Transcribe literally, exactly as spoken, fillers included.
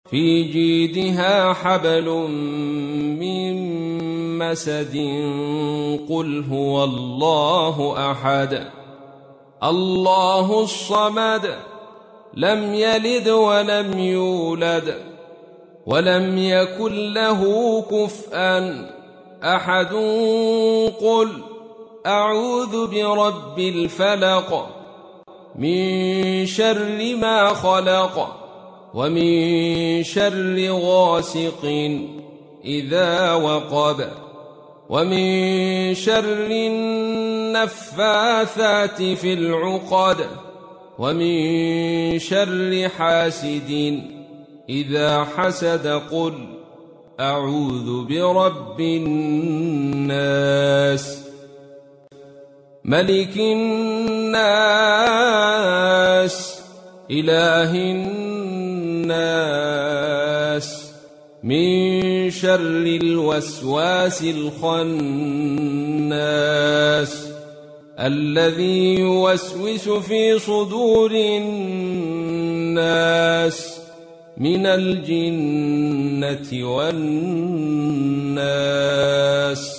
في جيدها حبل من مسد قل هو الله أحد الله الصمد لم يلد ولم يولد ولم يكن له كفءا أحد قل أعوذ برب الفلق من شر ما خلق ومن شر غاسق إذا وقب ومن شر النفاثات في العقد ومن شر حاسد إذا حسد قل أعوذ برب الناس ملك الناس إله الناس من شر الوسواس الخناس الذي يوسوس في صدور الناس من الجنة والناس.